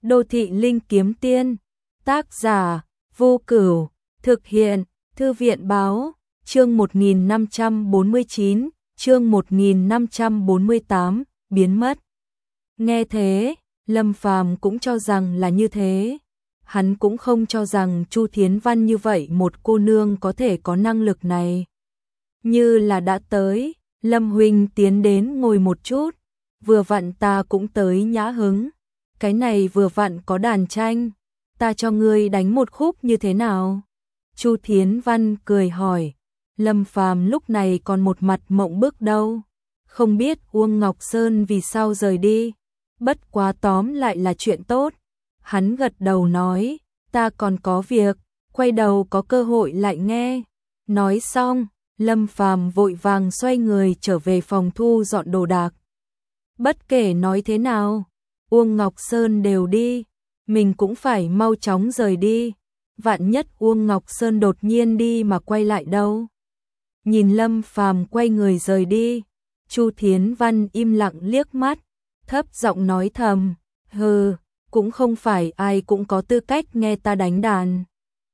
Đô thị linh kiếm tiên, tác giả Vô Cửu, thực hiện Thư viện báo, chương 1549, chương 1548, biến mất. Nghe thế, Lâm Phàm cũng cho rằng là như thế. Hắn cũng không cho rằng Chu Thiến Văn như vậy một cô nương có thể có năng lực này. Như là đã tới, Lâm huynh tiến đến ngồi một chút, vừa vặn ta cũng tới nhã hứng. Cái này vừa vặn có đàn tranh, ta cho ngươi đánh một khúc như thế nào? Chu Thiến Văn cười hỏi. Lâm Phàm lúc này còn một mặt mộng bức đâu, không biết Uông Ngọc Sơn vì sao rời đi, bất quá tóm lại là chuyện tốt. Hắn gật đầu nói, ta còn có việc, quay đầu có cơ hội lại nghe. Nói xong, Lâm Phàm vội vàng xoay người trở về phòng thu dọn đồ đạc. Bất kể nói thế nào, Uông Ngọc Sơn đều đi, mình cũng phải mau chóng rời đi. Vạn nhất Uông Ngọc Sơn đột nhiên đi mà quay lại đâu. Nhìn Lâm Phàm quay người rời đi, Chu Thiến Văn im lặng liếc mắt, thấp giọng nói thầm, hừ, cũng không phải ai cũng có tư cách nghe ta đánh đàn.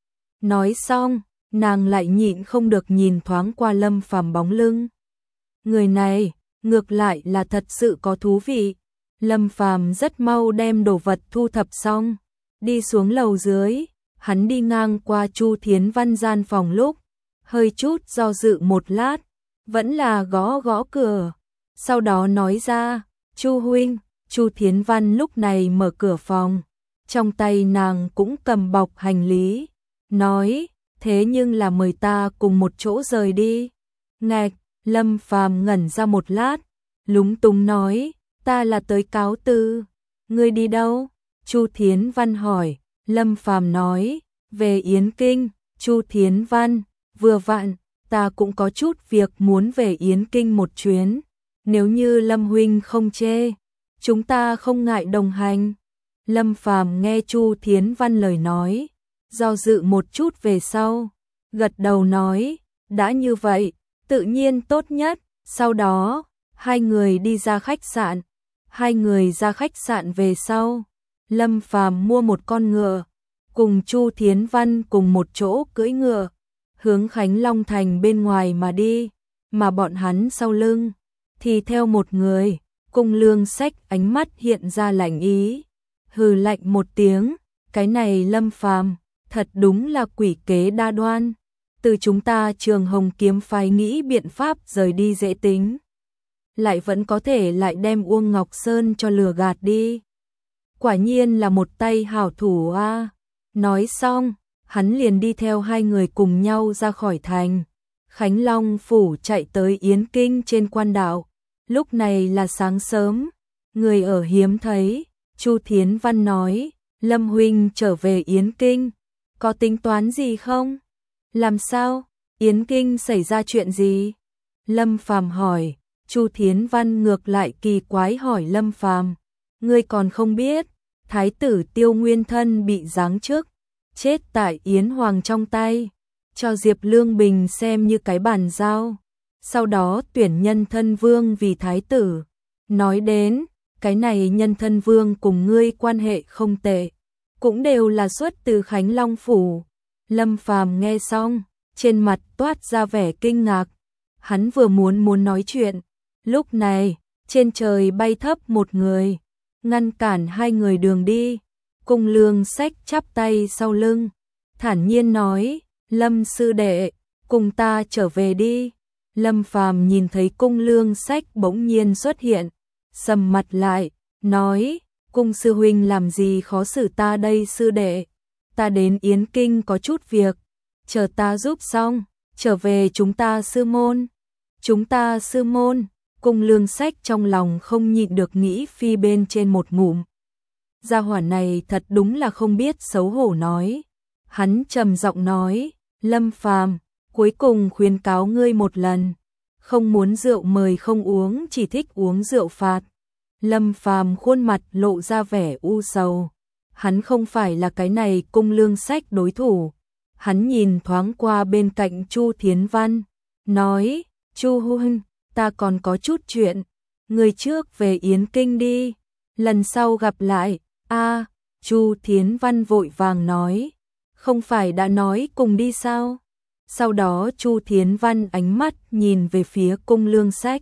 Nói xong, nàng lại nhịn không được nhìn thoáng qua Lâm Phàm bóng lưng. Người này, ngược lại là thật sự có thú vị. Lâm Phàm rất mau đem đồ vật thu thập xong, đi xuống lầu dưới. Hắn đi ngang qua Chu Thiến Văn gian phòng lúc, hơi chút do dự một lát, vẫn là gõ gõ cửa. Sau đó nói ra, Chu huynh. Chu Thiến Văn lúc này mở cửa phòng, trong tay nàng cũng cầm bọc hành lý, nói, thế nhưng là mời ta cùng một chỗ rời đi. Ngạch, Lâm Phàm ngẩn ra một lát, lúng túng nói, ta là tới cáo từ. Ngươi đi đâu? Chu Thiến Văn hỏi. Lâm Phàm nói, về Yến Kinh. Chu Thiến Văn, vừa vặn, ta cũng có chút việc muốn về Yến Kinh một chuyến, nếu như Lâm huynh không chê, chúng ta không ngại đồng hành. Lâm Phàm nghe Chu Thiến Văn lời nói, do dự một chút về sau, gật đầu nói, đã như vậy, tự nhiên tốt nhất. Sau đó, hai người đi ra khách sạn. Hai người ra khách sạn về sau, Lâm Phàm mua một con ngựa, cùng Chu Thiến Văn cùng một chỗ cưỡi ngựa, hướng Khánh Long Thành bên ngoài mà đi, mà bọn hắn sau lưng thì theo một người. Cung Lương Sách ánh mắt hiện ra lạnh ý, hừ lạnh một tiếng, cái này Lâm Phàm thật đúng là quỷ kế đa đoan. Từ chúng ta Trường Hồng kiếm phái nghĩ biện pháp rời đi dễ tính, lại vẫn có thể lại đem Uông Ngọc Sơn cho lừa gạt đi. Quả nhiên là một tay hảo thủ a. Nói xong, hắn liền đi theo hai người cùng nhau ra khỏi thành. Khánh Long phủ chạy tới Yến Kinh trên quan đạo. Lúc này là sáng sớm, người ở hiếm thấy. Chu Thiến Văn nói, Lâm huynh trở về Yến Kinh, có tính toán gì không? Làm sao? Yến Kinh xảy ra chuyện gì? Lâm Phàm hỏi. Chu Thiến Văn ngược lại kỳ quái hỏi Lâm Phàm, ngươi còn không biết, thái tử Tiêu Nguyên Thân bị giáng chức, chết tại Yến Hoàng trong tay, cho Diệp Lương Bình xem như cái bàn giao. Sau đó tuyển Nhân Thân Vương vì thái tử. Nói đến, cái này Nhân Thân Vương cùng ngươi quan hệ không tệ, cũng đều là xuất từ Khánh Long phủ. Lâm Phàm nghe xong, trên mặt toát ra vẻ kinh ngạc. Hắn vừa muốn nói chuyện, lúc này, trên trời bay thấp một người, ngăn cản hai người đường đi. Cung Lương Sách chắp tay sau lưng, thản nhiên nói, Lâm sư đệ, cùng ta trở về đi. Lâm Phàm nhìn thấy Cung Lương Sách bỗng nhiên xuất hiện, sầm mặt lại, nói, Cung sư huynh làm gì khó xử ta đây sư đệ, ta đến Yến Kinh có chút việc, chờ ta giúp xong, trở về chúng ta sư môn. Chúng ta sư môn. Cung Lương Sách trong lòng không nhịn được nghĩ phi bên trên một ngụm. Gia hỏa này thật đúng là không biết xấu hổ nói. Hắn trầm giọng nói, Lâm Phàm, cuối cùng khuyên cáo ngươi một lần, không muốn rượu mời không uống, chỉ thích uống rượu phạt. Lâm Phàm khuôn mặt lộ ra vẻ u sầu. Hắn không phải là cái này Cung Lương Sách đối thủ. Hắn nhìn thoáng qua bên cạnh Chu Thiến Văn, nói, Chu huynh, ta còn có chút chuyện, người trước về Yến Kinh đi, lần sau gặp lại. Chu Thiến Văn vội vàng nói, không phải đã nói cùng đi sao? Sau đó Chu Thiến Văn ánh mắt nhìn về phía Cung Lương Sách,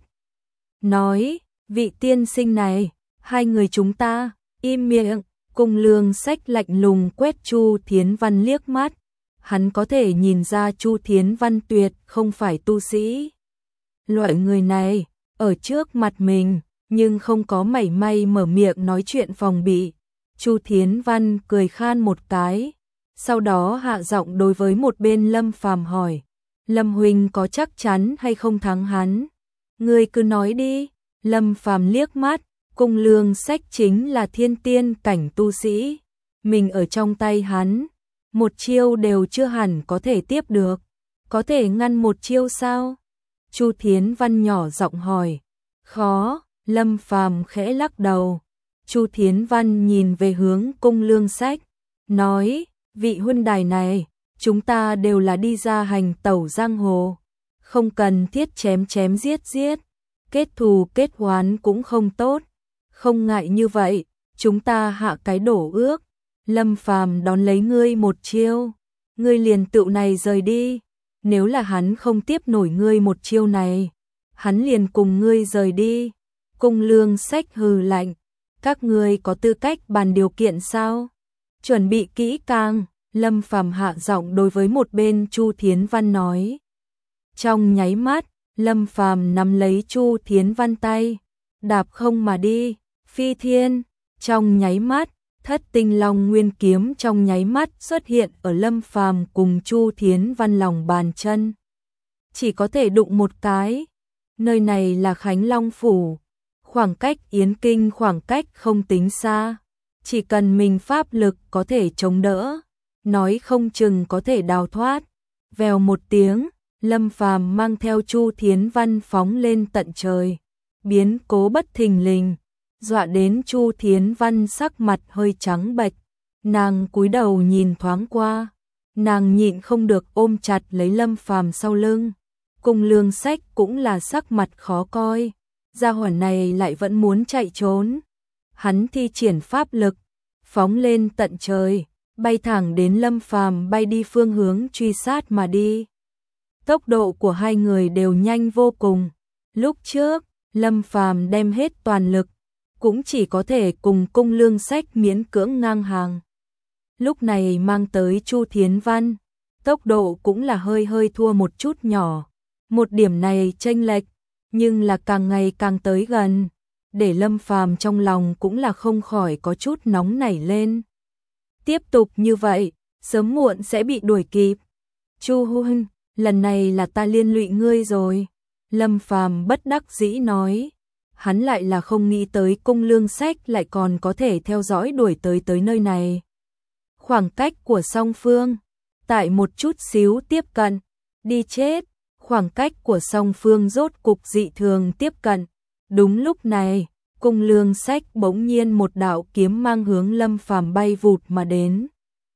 nói, vị tiên sinh này, hai người chúng ta, im miệng. Cung Lương Sách lạnh lùng quét Chu Thiến Văn liếc mắt, hắn có thể nhìn ra Chu Thiến Văn tuyệt không phải tu sĩ. Loại người này, ở trước mặt mình, nhưng không có mảy may mở miệng nói chuyện phòng bị. Chu Thiến Văn cười khan một cái, sau đó hạ giọng đối với một bên Lâm Phàm hỏi, Lâm huynh có chắc chắn hay không thắng hắn? Ngươi cứ nói đi. Lâm Phàm liếc mắt, Cung Lương Sách chính là thiên tiên cảnh tu sĩ, mình ở trong tay hắn, một chiêu đều chưa hẳn có thể tiếp được, có thể ngăn một chiêu sao? Chu Thiến Văn nhỏ giọng hỏi. Khó. Lâm Phàm khẽ lắc đầu. Chu Thiến Văn nhìn về hướng Cung Lương Sách, nói, vị huynh đài này, chúng ta đều là đi ra hành tẩu giang hồ, không cần thiết chém chém giết giết, kết thù kết oán cũng không tốt, không ngại như vậy, chúng ta hạ cái đổ ước, Lâm Phàm đón lấy ngươi một chiêu, ngươi liền tựu này rời đi, nếu là hắn không tiếp nổi ngươi một chiêu này, hắn liền cùng ngươi rời đi. Cung Lương Sách hừ lạnh, các ngươi có tư cách bàn điều kiện sao? Chuẩn bị kỹ càng. Lâm Phàm hạ giọng đối với một bên Chu Thiến Văn nói. Trong nháy mắt, Lâm Phàm nắm lấy Chu Thiến Văn tay, đạp không mà đi, phi thiên. Trong nháy mắt, Thất Tinh Long Nguyên kiếm trong nháy mắt xuất hiện ở Lâm Phàm cùng Chu Thiến Văn lòng bàn chân. Chỉ có thể đụng một cái. Nơi này là Khánh Long phủ, khoảng cách Yến Kinh khoảng cách không tính xa, chỉ cần mình pháp lực có thể chống đỡ, nói không chừng có thể đào thoát. Vèo một tiếng, Lâm Phàm mang theo Chu Thiến Văn phóng lên tận trời, biến cố bất thình lình, dọa đến Chu Thiến Văn sắc mặt hơi trắng bệch, nàng cúi đầu nhìn thoáng qua, nàng nhịn không được ôm chặt lấy Lâm Phàm sau lưng. Cung Lương Sách cũng là sắc mặt khó coi, gia hỏa này lại vẫn muốn chạy trốn. Hắn thi triển pháp lực, phóng lên tận trời, bay thẳng đến Lâm Phàm bay đi phương hướng truy sát mà đi. Tốc độ của hai người đều nhanh vô cùng. Lúc trước, Lâm Phàm đem hết toàn lực, cũng chỉ có thể cùng Cung Lương Sách miễn cưỡng ngang hàng. Lúc này mang tới Chu Thiến Văn, tốc độ cũng là hơi hơi thua một chút nhỏ. Một điểm này chênh lệch, nhưng là càng ngày càng tới gần, để Lâm Phàm trong lòng cũng là không khỏi có chút nóng nảy lên. Tiếp tục như vậy, sớm muộn sẽ bị đuổi kịp. Chu huynh, lần này là ta liên lụy ngươi rồi. Lâm Phàm bất đắc dĩ nói, hắn lại là không nghĩ tới Cung Lương Sách lại còn có thể theo dõi đuổi tới nơi này. Khoảng cách của song phương, tại một chút xíu tiếp cận, đi chết. Khoảng cách của song phương rốt cục dị thường tiếp cận. Đúng lúc này, Cung Lương Sách bỗng nhiên một đạo kiếm mang hướng Lâm Phàm bay vụt mà đến.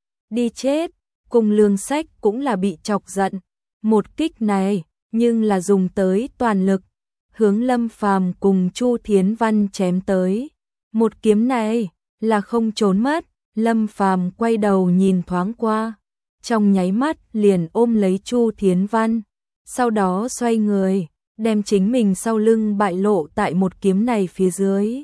Đi chết, Cung Lương Sách cũng là bị chọc giận. Một kích này, nhưng là dùng tới toàn lực, hướng Lâm Phàm cùng Chu Thiến Văn chém tới. Một kiếm này, là không trốn mất, Lâm Phàm quay đầu nhìn thoáng qua. Trong nháy mắt liền ôm lấy Chu Thiến Văn. Sau đó xoay người, đem chính mình sau lưng bại lộ tại một kiếm này phía dưới.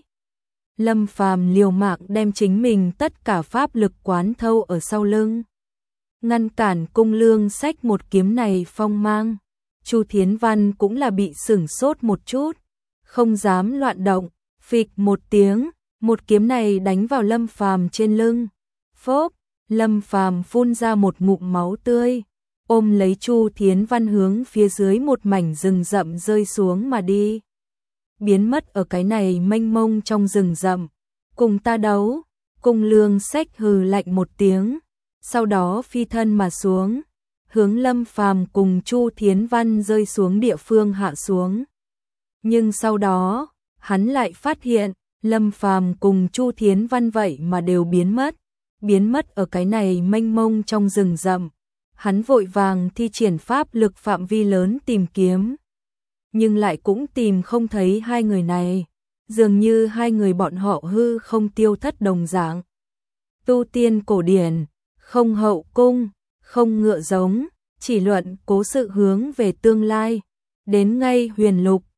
Lâm Phàm liều mạng đem chính mình tất cả pháp lực quán thâu ở sau lưng, ngăn cản Cung Lương Sách một kiếm này phong mang. Chu Thiến Văn cũng là bị sửng sốt một chút, không dám loạn động, phịch một tiếng, một kiếm này đánh vào Lâm Phàm trên lưng. Phốc, Lâm Phàm phun ra một ngụm máu tươi, ôm lấy Chu Thiến Văn hướng phía dưới một mảnh rừng rậm rơi xuống mà đi. Biến mất ở cái này mênh mông trong rừng rậm. Cùng ta đấu. Cung Lương Sách hừ lạnh một tiếng, sau đó phi thân mà xuống, hướng Lâm Phàm cùng Chu Thiến Văn rơi xuống địa phương hạ xuống. Nhưng sau đó, hắn lại phát hiện, Lâm Phàm cùng Chu Thiến Văn vậy mà đều biến mất ở cái này mênh mông trong rừng rậm. Hắn vội vàng thi triển pháp lực phạm vi lớn tìm kiếm, nhưng lại cũng tìm không thấy hai người này, dường như hai người bọn họ hư không tiêu thất đồng dạng. tu tiên cổ điển, không hậu cung, không ngựa giống, chỉ luận cố sự hướng về tương lai. Đến ngay huyền lục,